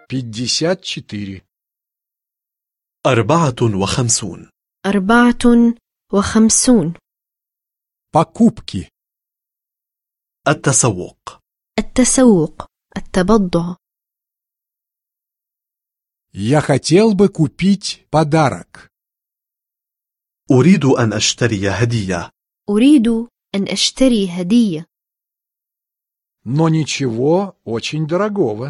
54. 54. 54. Покупки. التسوق. التسوق. التبضع. Я хотел бы купить подарок. أريد أن أشتري هدية. أريد أن أشتري هدية. Но ничего очень дорогого.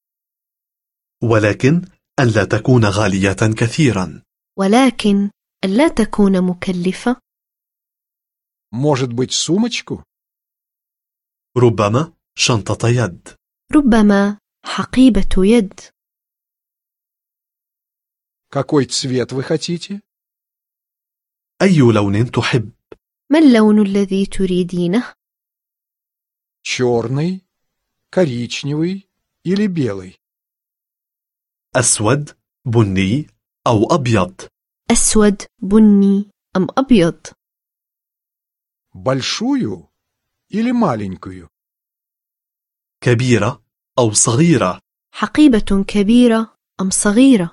ولكن أن لا تكون غالية كثيرا. ولكن ألا تكون مكلفة. Может быть, сумочку? ربما شنطة يد. ربما حقيبة يد. Какой цвет вы хотите? أي لون تحب؟ ما اللون الذي تريدينه؟ Черный, коричневый или белый? أسود، بني أو أبيض؟ أسود، بني أم أبيض؟ Большую или маленькую? كبيرة أو صغيرة؟ حقيبة كبيرة أم صغيرة؟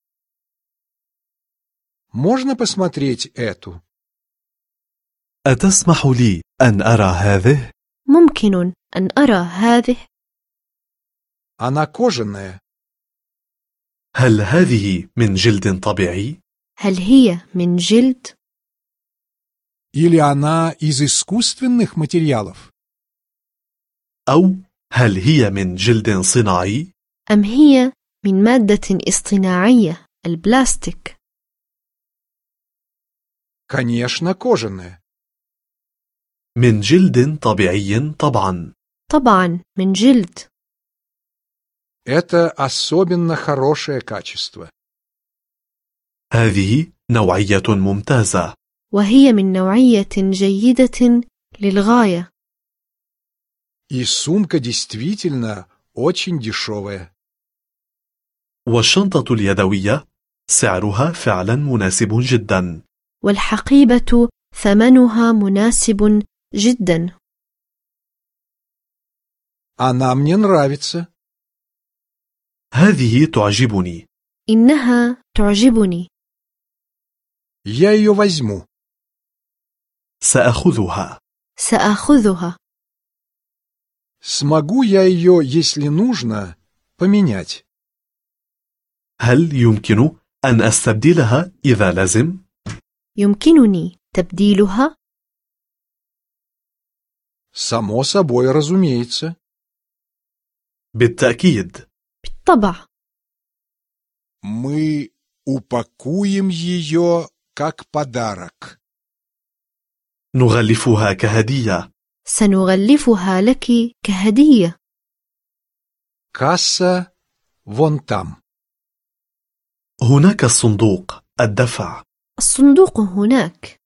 Можно посмотреть эту? أتسمح لي أن أرى هذه؟ ممكن أن أرى هذه؟ Она кожаная. هل هذه من جلد طبيعي؟ هل هي من جلد؟ Или она из искусственных материалов? أو هل هي من جلد صناعي؟ أم هي من مادة اصطناعية، البلاستيك؟ Конечно, кожаная. من جلد طبيعي طبعا. طبعا من جلد. Это особенно хорошее качество. هذه نوعية ممتازة. وهي من نوعية جيدة للغاية. И сумка действительно очень дешевая. والشنطة اليدوية سعرها فعلا مناسب جدا. والحقيبة ثمنها مناسب جدا. Она мне нравится. هذه تعجبني. إنها تعجبني. Я ее возьму. سأخذها. سأخذها. Смогу я ее, если нужно, поменять? هل يمكن أن أستبدلها إذا لازم؟ يمكنني تبديلها؟ Само собой, разумеется. بالتأكيد. بالطبع. Мы упакуем ее как подарок. نغلفها كهدية. سنغلفها لك كهدية. Касса вон там. هناك الصندوق، الدفع. الصندوق هناك.